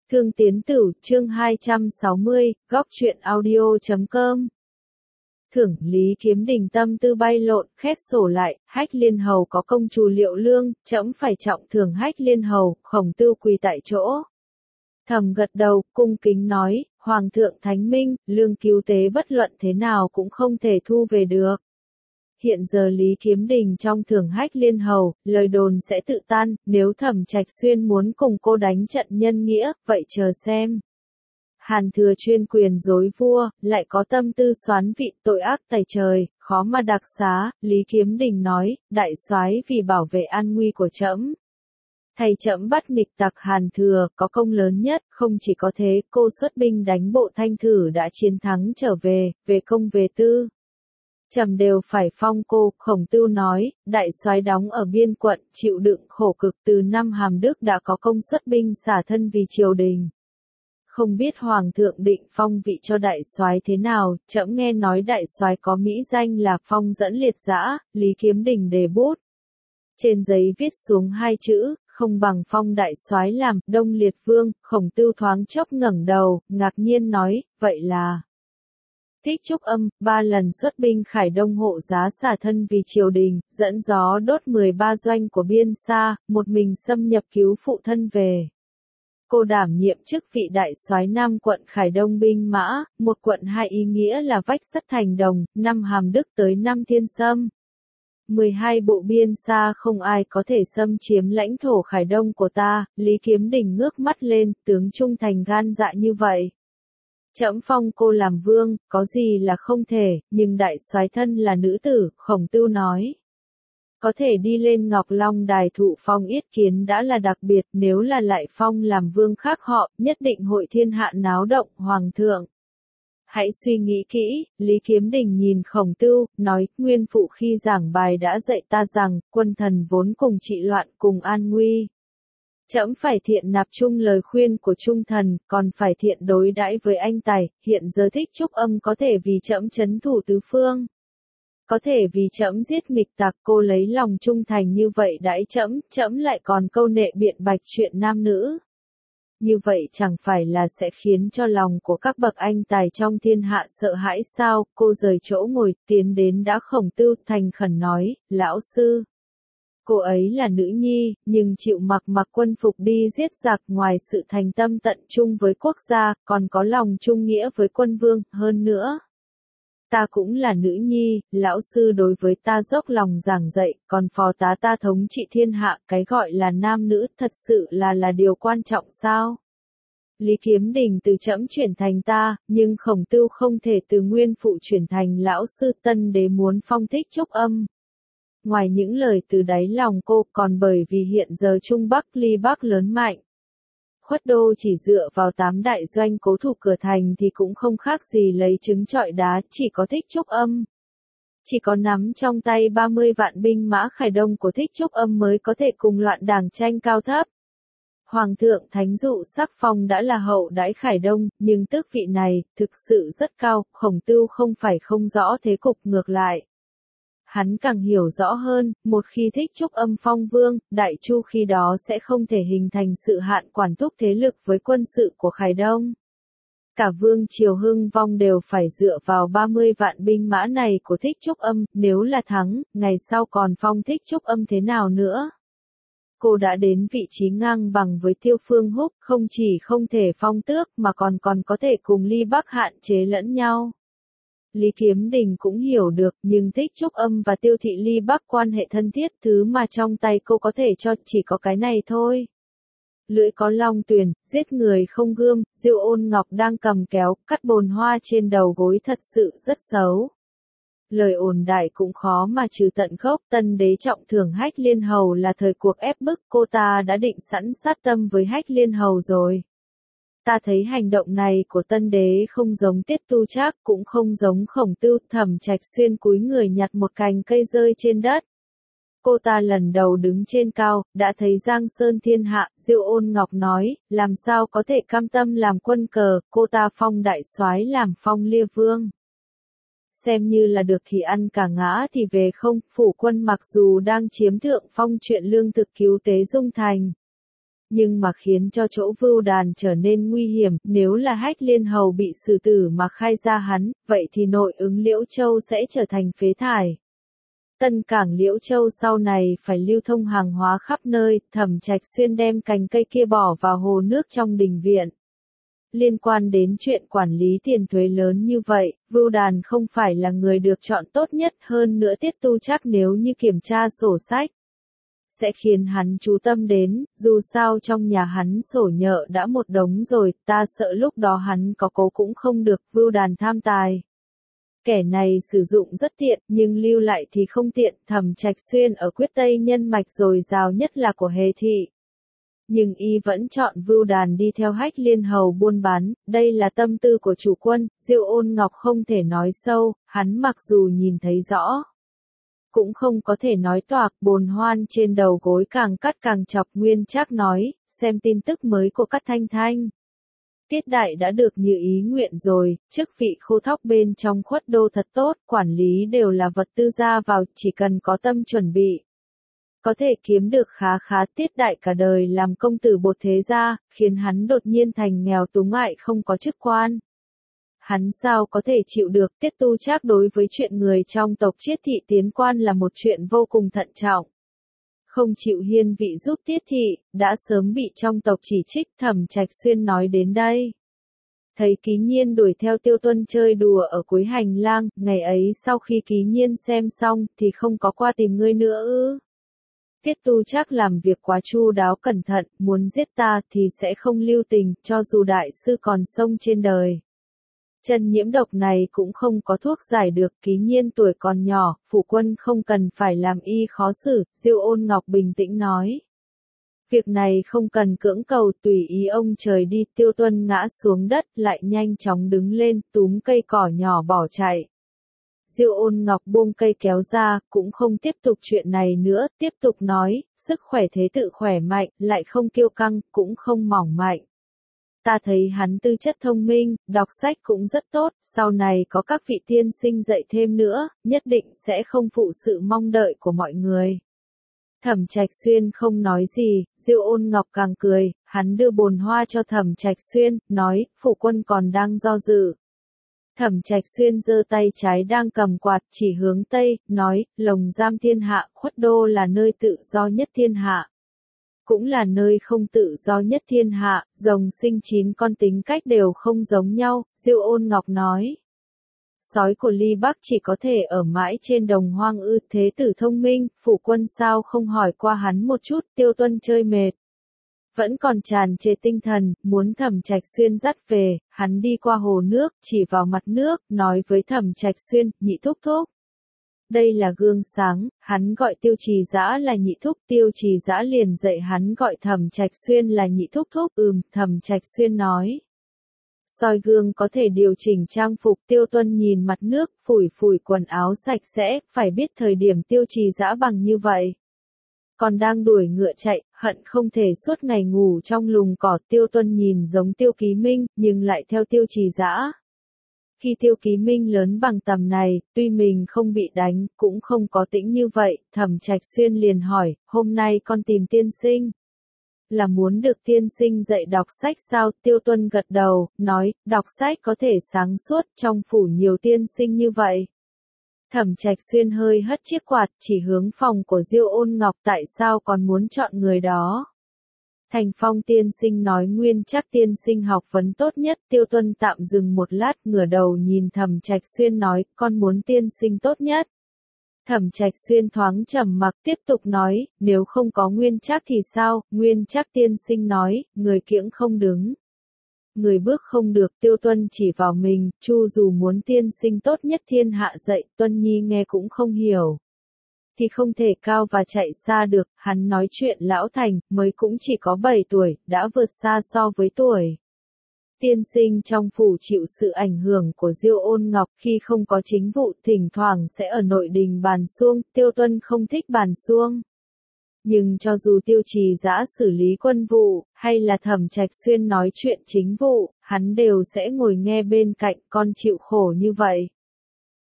Thương Tiến Tử, chương 260, góc truyện audio.com. Thưởng Lý Kiếm Đình tâm tư bay lộn, khép sổ lại, Hách Liên Hầu có công trù liệu lương, trẫm phải trọng thưởng Hách Liên Hầu. Khổng Tưu quỳ tại chỗ. Thầm gật đầu, cung kính nói, Hoàng thượng thánh minh, lương cứu tế bất luận thế nào cũng không thể thu về được. Hiện giờ Lý Kiếm Đình trong thưởng Hách Liên Hầu, lời đồn sẽ tự tan, nếu Thẩm Trạch Xuyên muốn cùng cô đánh trận nhân nghĩa, vậy chờ xem. Hàn Thừa chuyên quyền dối vua, lại có tâm tư xoán vị, tội ác tày trời, khó mà đặc xá. Lý Kiếm Đình nói, đại soái vì bảo vệ an nguy của trẫm, thầy trẫm bắt nghịch tặc Hàn Thừa, có công lớn nhất. Không chỉ có thế, cô xuất binh đánh bộ Thanh Thử đã chiến thắng trở về, về công về tư, trầm đều phải phong cô. Khổng Tưu nói, đại soái đóng ở biên quận, chịu đựng khổ cực từ năm Hàm Đức đã có công xuất binh xả thân vì triều đình. Không biết Hoàng thượng định phong vị cho đại soái thế nào, trẫm nghe nói đại soái có mỹ danh là phong dẫn liệt dã. Lý Kiếm Đình đề bút trên giấy viết xuống hai chữ, không bằng phong đại soái làm Đông Liệt Vương. Khổng Tưu thoáng chốc ngẩng đầu, ngạc nhiên nói, vậy là Thích Trúc Âm, 3 lần xuất binh khải đông hộ giá xả thân vì triều đình, dẫn gió đốt 13 doanh của biên xa, một mình xâm nhập cứu phụ thân về. Cô đảm nhiệm chức vị đại soái Nam quận Khải Đông binh mã, một quận hai ý nghĩa là vách sắt thành đồng, năm Hàm Đức tới năm Thiên Sâm. 12 bộ biên xa không ai có thể xâm chiếm lãnh thổ Khải Đông của ta. Lý Kiếm Đình ngước mắt lên, tướng trung thành gan dạ như vậy. Trẫm phong cô làm vương, có gì là không thể, nhưng đại soái thân là nữ tử. Khổng Tưu nói, có thể đi lên Ngọc Long đài thụ phong yết kiến đã là đặc biệt, nếu là lại phong làm vương khác họ, nhất định hội thiên hạ náo động. Hoàng thượng, hãy suy nghĩ kỹ. Lý Kiếm Đình nhìn Khổng Tưu, nói, nguyên phụ khi giảng bài đã dạy ta rằng, quân thần vốn cùng trị loạn cùng an nguy. Trẫm phải thiện nạp chung lời khuyên của trung thần, còn phải thiện đối đãi với anh tài. Hiện giờ Thích Trúc Âm có thể vì trẫm trấn thủ tứ phương, có thể vì trẫm giết nghịch tặc. Cô lấy lòng trung thành như vậy đãi trẫm, trẫm lại còn câu nệ biện bạch chuyện nam nữ. Như vậy chẳng phải là sẽ khiến cho lòng của các bậc anh tài trong thiên hạ sợ hãi sao? Cô rời chỗ ngồi, tiến đến đã Khổng Tưu, thành khẩn nói, lão sư, cô ấy là nữ nhi, nhưng chịu mặc quân phục đi giết giặc, ngoài sự thành tâm tận trung với quốc gia, còn có lòng trung nghĩa với quân vương. Hơn nữa, ta cũng là nữ nhi, lão sư đối với ta dốc lòng giảng dạy, còn phò tá ta thống trị thiên hạ. Cái gọi là nam nữ thật sự là điều quan trọng sao? Lý Kiếm Đình từ trẫm chuyển thành ta, nhưng Khổng Tưu không thể từ nguyên phụ chuyển thành lão sư. Tân đế muốn phong Thích Trúc Âm, ngoài những lời từ đáy lòng cô, còn bởi vì hiện giờ Trung Bắc ly Bắc lớn mạnh. Khuất Đô chỉ dựa vào 8 đại doanh cố thủ cửa thành thì cũng không khác gì lấy trứng trọi đá. Chỉ có Thích Trúc Âm, chỉ có nắm trong tay 30 vạn binh mã Khải Đông của Thích Trúc Âm mới có thể cùng loạn đảng tranh cao thấp. Hoàng thượng thánh dụ sắc phong đã là hậu đãi Khải Đông, nhưng tước vị này thực sự rất cao. Khổng Tưu không phải không rõ thế cục, ngược lại, hắn càng hiểu rõ hơn, một khi Thích Trúc Âm phong vương, Đại Chu khi đó sẽ không thể hình thành sự hạn quản thúc thế lực với quân sự của Khải Đông. Cả vương triều hưng vong đều phải dựa vào 30 vạn binh mã này của Thích Trúc Âm. Nếu là thắng, ngày sau còn phong Thích Trúc Âm thế nào nữa? Cô đã đến vị trí ngang bằng với Tiêu Phương Húc, không chỉ không thể phong tước mà còn có thể cùng ly Bắc hạn chế lẫn nhau. Lý Kiếm Đình cũng hiểu được, nhưng Thích Trúc Âm và Tiêu thị ly Bắc quan hệ thân thiết, thứ mà trong tay cô có thể cho chỉ có cái này thôi. Lưỡi có long tuyền, giết người không gươm. Diêu Ôn Ngọc đang cầm kéo, cắt bồn hoa trên đầu gối thật sự rất xấu. Lời ồn đại cũng khó mà trừ tận gốc. Tân đế trọng thưởng Hách Liên Hầu là thời cuộc ép bức, cô ta đã định sẵn sát tâm với Hách Liên Hầu rồi. Ta thấy hành động này của tân đế không giống Tiết Tu Trác, cũng không giống Khổng Tưu. Thẩm Trạch Xuyên cúi người nhặt một cành cây rơi trên đất. Cô ta lần đầu đứng trên cao, đã thấy Giang Sơn thiên hạ. Diêu Ôn Ngọc nói, làm sao có thể cam tâm làm quân cờ. Cô ta phong đại soái làm phong lia vương, xem như là được thì ăn cả ngã thì về không. Phủ quân mặc dù đang chiếm thượng phong chuyện lương thực cứu tế dung thành, Nhưng mà khiến cho chỗ Vưu Đàn trở nên nguy hiểm, nếu là Hách Liên Hầu bị xử tử mà khai ra hắn, vậy thì nội ứng Liễu Châu sẽ trở thành phế thải. Tân cảng Liễu Châu sau này phải lưu thông hàng hóa khắp nơi, Thẩm Trạch Xuyên đem cành cây kia bỏ vào hồ nước trong đình viện. Liên quan đến chuyện quản lý tiền thuế lớn như vậy, Vưu Đàn không phải là người được chọn tốt nhất, hơn nữa Tiết Tu Trác nếu như kiểm tra sổ sách sẽ khiến hắn chú tâm đến, dù sao trong nhà hắn sổ nhợ đã một đống rồi, ta sợ lúc đó hắn có cố cũng không được. Vưu Đàn tham tài. Kẻ này sử dụng rất tiện, nhưng lưu lại thì không tiện. Thẩm Trạch Xuyên ở Quyết Tây nhân mạch dồi dào nhất là của Hề thị. Nhưng y vẫn chọn Vưu Đàn đi theo Hách Liên Hầu buôn bán, đây là tâm tư của chủ quân. Diêu Ôn Ngọc không thể nói sâu, hắn mặc dù nhìn thấy rõ cũng không có thể nói toạc. Bồn Hoan trên đầu gối càng cắt càng chọc. Nguyên Trác nói, xem tin tức mới của Cát Thanh Thanh. Tiết đại đã được như ý nguyện rồi, chức vị Khô Thóc bên trong Khuất Đô thật tốt, quản lý đều là vật tư ra vào, chỉ cần có tâm chuẩn bị có thể kiếm được khá khá. Tiết đại cả đời làm công tử bột thế gia, khiến hắn đột nhiên thành nghèo túng ngại không có chức quan. Hắn sao có thể chịu được. Tiết Tu Trác đối với chuyện người trong tộc Chiết thị tiến quan là một chuyện vô cùng thận trọng. Không chịu hiên vị giúp Tiết thị, đã sớm bị trong tộc chỉ trích. Thẩm Trạch Xuyên nói đến đây. Thấy Ký Nhiên đuổi theo Tiêu Tuân chơi đùa ở cuối hành lang, ngày ấy sau khi Ký Nhiên xem xong thì không có qua tìm ngươi nữa ư? Tiết Tu Trác làm việc quá chu đáo cẩn thận, muốn giết ta thì sẽ không lưu tình, cho dù đại sư còn sống trên đời. Chân nhiễm độc này cũng không có thuốc giải được. Ký Nhiên tuổi còn nhỏ, phụ quân không cần phải làm y khó xử. Diêu Ôn Ngọc bình tĩnh nói. Việc này không cần cưỡng cầu, tùy ý ông trời đi. Tiêu Tuân ngã xuống đất, lại nhanh chóng đứng lên, túm cây cỏ nhỏ bỏ chạy. Diêu Ôn Ngọc buông cây kéo ra, cũng không tiếp tục chuyện này nữa, tiếp tục nói, sức khỏe thế tự khỏe mạnh, lại không kiêu căng, cũng không mỏng mạnh. Ta thấy hắn tư chất thông minh, đọc sách cũng rất tốt, sau này có các vị tiên sinh dạy thêm nữa, nhất định sẽ không phụ sự mong đợi của mọi người. Thẩm Trạch Xuyên không nói gì, Diêu Ôn Ngọc càng cười, hắn đưa bồn hoa cho Thẩm Trạch Xuyên, nói, phụ quân còn đang do dự. Thẩm Trạch Xuyên giơ tay trái đang cầm quạt chỉ hướng Tây, nói, lồng giam thiên hạ, Khuất Đô là nơi tự do nhất thiên hạ. Cũng là nơi không tự do nhất thiên hạ, rồng sinh 9 con tính cách đều không giống nhau. Diêu Ôn Ngọc nói. Sói của Ly Bắc chỉ có thể ở mãi trên đồng hoang ư? Thế tử thông minh, phủ quân sao không hỏi qua hắn một chút? Tiêu Tuân chơi mệt, vẫn còn tràn trề tinh thần, muốn Thẩm Trạch Xuyên dắt về. Hắn đi qua hồ nước, chỉ vào mặt nước, nói với Thẩm Trạch Xuyên, nhị thúc thúc. Đây là gương sáng. Hắn gọi Tiêu Trì Dã là nhị thúc, Tiêu Trì Dã liền dạy hắn gọi Thẩm Trạch Xuyên là nhị thúc thúc. Thẩm Trạch Xuyên nói. Soi gương có thể điều chỉnh trang phục. Tiêu Tuân nhìn mặt nước, phủi phủi quần áo sạch sẽ, phải biết thời điểm Tiêu Trì Dã bằng như vậy. Còn đang đuổi ngựa chạy, hận không thể suốt ngày ngủ trong lùm cỏ. Tiêu Tuân nhìn giống Tiêu Ký Minh, nhưng lại theo Tiêu Trì Dã. Khi Tiêu Ký Minh lớn bằng tầm này, tuy mình không bị đánh, cũng không có tĩnh như vậy. Thẩm Trạch Xuyên liền hỏi, hôm nay con tìm tiên sinh. Là muốn được tiên sinh dạy đọc sách sao? Tiêu Tuân gật đầu, nói, đọc sách có thể sáng suốt, trong phủ nhiều tiên sinh như vậy. Thẩm Trạch Xuyên hơi hất chiếc quạt, chỉ hướng phòng của Diêu Ôn Ngọc, tại sao còn muốn chọn người đó? Thành Phong tiên sinh nói Nguyên Trác tiên sinh học vấn tốt nhất. Tiêu Tuân tạm dừng một lát, ngửa đầu nhìn Thẩm Trạch Xuyên nói, con muốn tiên sinh tốt nhất. Thẩm Trạch Xuyên thoáng trầm mặc, tiếp tục nói, nếu không có Nguyên Trác thì sao? Nguyên Trác tiên sinh nói, người kiễng không đứng, người bước không được. Tiêu Tuân chỉ vào mình, Chu dù muốn tiên sinh tốt nhất thiên hạ dạy, Tuân Nhi nghe cũng không hiểu. Thì không thể cao và chạy xa được. Hắn nói chuyện lão thành, mới cũng chỉ có 7 tuổi, đã vượt xa so với tuổi. Tiên sinh trong phủ chịu sự ảnh hưởng của Diêu Ôn Ngọc, khi không có chính vụ, thỉnh thoảng sẽ ở nội đình bàn suông. Tiêu Tuân không thích bàn suông. Nhưng cho dù Tiêu Trì Dã xử lý quân vụ, hay là Thẩm Trạch Xuyên nói chuyện chính vụ, hắn đều sẽ ngồi nghe bên cạnh. Con chịu khổ như vậy,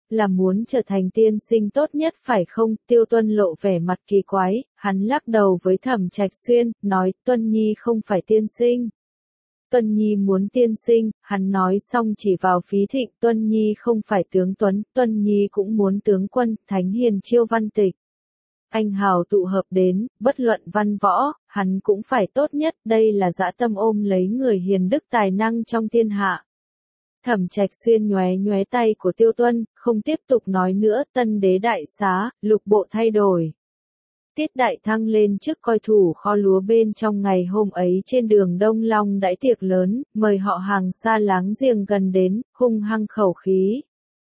là muốn trở thành tiên sinh tốt nhất phải không? Tiêu Tuân lộ vẻ mặt kỳ quái, hắn lắc đầu với Thẩm Trạch Xuyên, nói, Tuân Nhi không phải tiên sinh. Tuân Nhi muốn tiên sinh, hắn nói xong chỉ vào Phí Thịnh, Tuân Nhi không phải tướng Tuấn, Tuân Nhi cũng muốn tướng quân, thánh hiền chiêu văn tịch. Anh hào tụ hợp đến, bất luận văn võ, hắn cũng phải tốt nhất, đây là dã tâm ôm lấy người hiền đức tài năng trong thiên hạ. Thẩm Trạch Xuyên nhoé nhoé tay của Tiêu Tuân, không tiếp tục nói nữa, tân đế đại xá, lục bộ thay đổi. Tiết Đại Thăng lên trước coi thủ kho lúa bên trong ngày hôm ấy trên đường Đông Long đãi tiệc lớn, mời họ hàng xa láng giềng gần đến, hung hăng khẩu khí.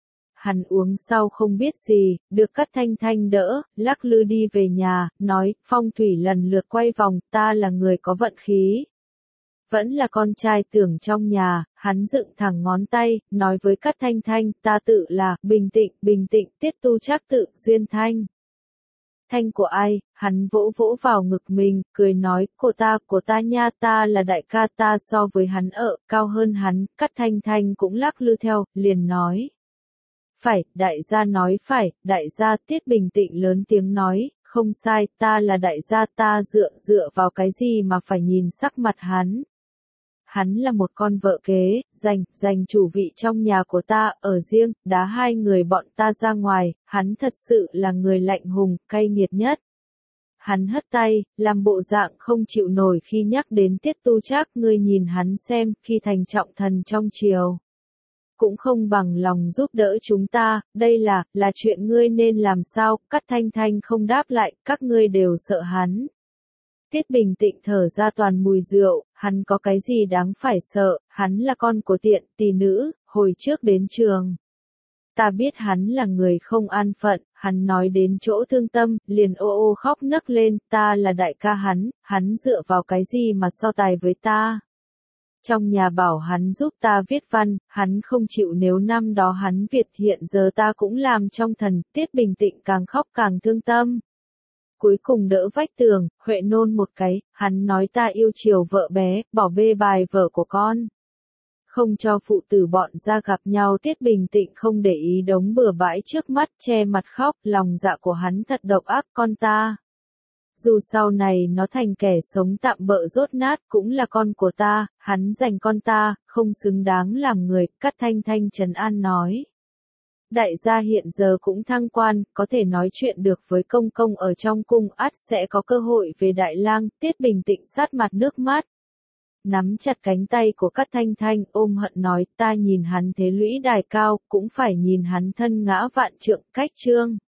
Hắn uống sau không biết gì, được Cát Thanh Thanh đỡ, lắc lư đi về nhà, nói, phong thủy lần lượt quay vòng, ta là người có vận khí. Vẫn là con trai tưởng trong nhà, hắn dựng thẳng ngón tay, nói với Cát Thanh Thanh, ta tự là, bình tĩnh, Tiết Tu Trác tự, Duyên Thanh. Thanh của ai, hắn vỗ vỗ vào ngực mình, cười nói, của ta nha, ta là đại ca, ta so với hắn cao hơn hắn, Cát Thanh Thanh cũng lắc lư theo, liền nói. Phải, đại gia nói phải, đại gia Tiết bình tĩnh lớn tiếng nói, không sai, ta là đại gia, ta dựa vào cái gì mà phải nhìn sắc mặt hắn. Hắn là một con vợ kế, giành chủ vị trong nhà của ta, ở riêng, đá hai người bọn ta ra ngoài, hắn thật sự là người lạnh hùng, cay nghiệt nhất. Hắn hất tay, làm bộ dạng không chịu nổi khi nhắc đến Tiết Tu Trác, ngươi nhìn hắn xem, khi thành trọng thần trong triều. Cũng không bằng lòng giúp đỡ chúng ta, đây là chuyện ngươi nên làm sao, Cát Thanh Thanh không đáp lại, các ngươi đều sợ hắn. Tiết bình tĩnh thở ra toàn mùi rượu, hắn có cái gì đáng phải sợ, hắn là con của tiện tỷ nữ, hồi trước đến trường. Ta biết hắn là người không an phận, hắn nói đến chỗ thương tâm, liền ô khóc nấc lên, ta là đại ca hắn dựa vào cái gì mà so tài với ta. Trong nhà bảo hắn giúp ta viết văn, hắn không chịu, nếu năm đó hắn Việt hiện giờ ta cũng làm trong thần, Tiết bình tĩnh càng khóc càng thương tâm. Cuối cùng đỡ vách tường, Huệ nôn một cái, hắn nói ta yêu chiều vợ bé, bỏ bê bài vợ của con. Không cho phụ tử bọn ra gặp nhau, Tiết bình tĩnh không để ý đống bừa bãi trước mắt, che mặt khóc, lòng dạ của hắn thật độc ác, con ta. Dù sau này nó thành kẻ sống tạm bợ dốt nát cũng là con của ta, hắn giành con ta, không xứng đáng làm người, Cát Thanh Thanh trấn an nói. Đại gia hiện giờ cũng thăng quan, có thể nói chuyện được với công công ở trong cung, ắt sẽ có cơ hội về Đại Lang, Tiết bình tĩnh sát mặt nước mắt. Nắm chặt cánh tay của Cát Thanh Thanh, ôm hận nói, ta nhìn hắn thế lũy đài cao, cũng phải nhìn hắn thân ngã vạn trượng, cách trương.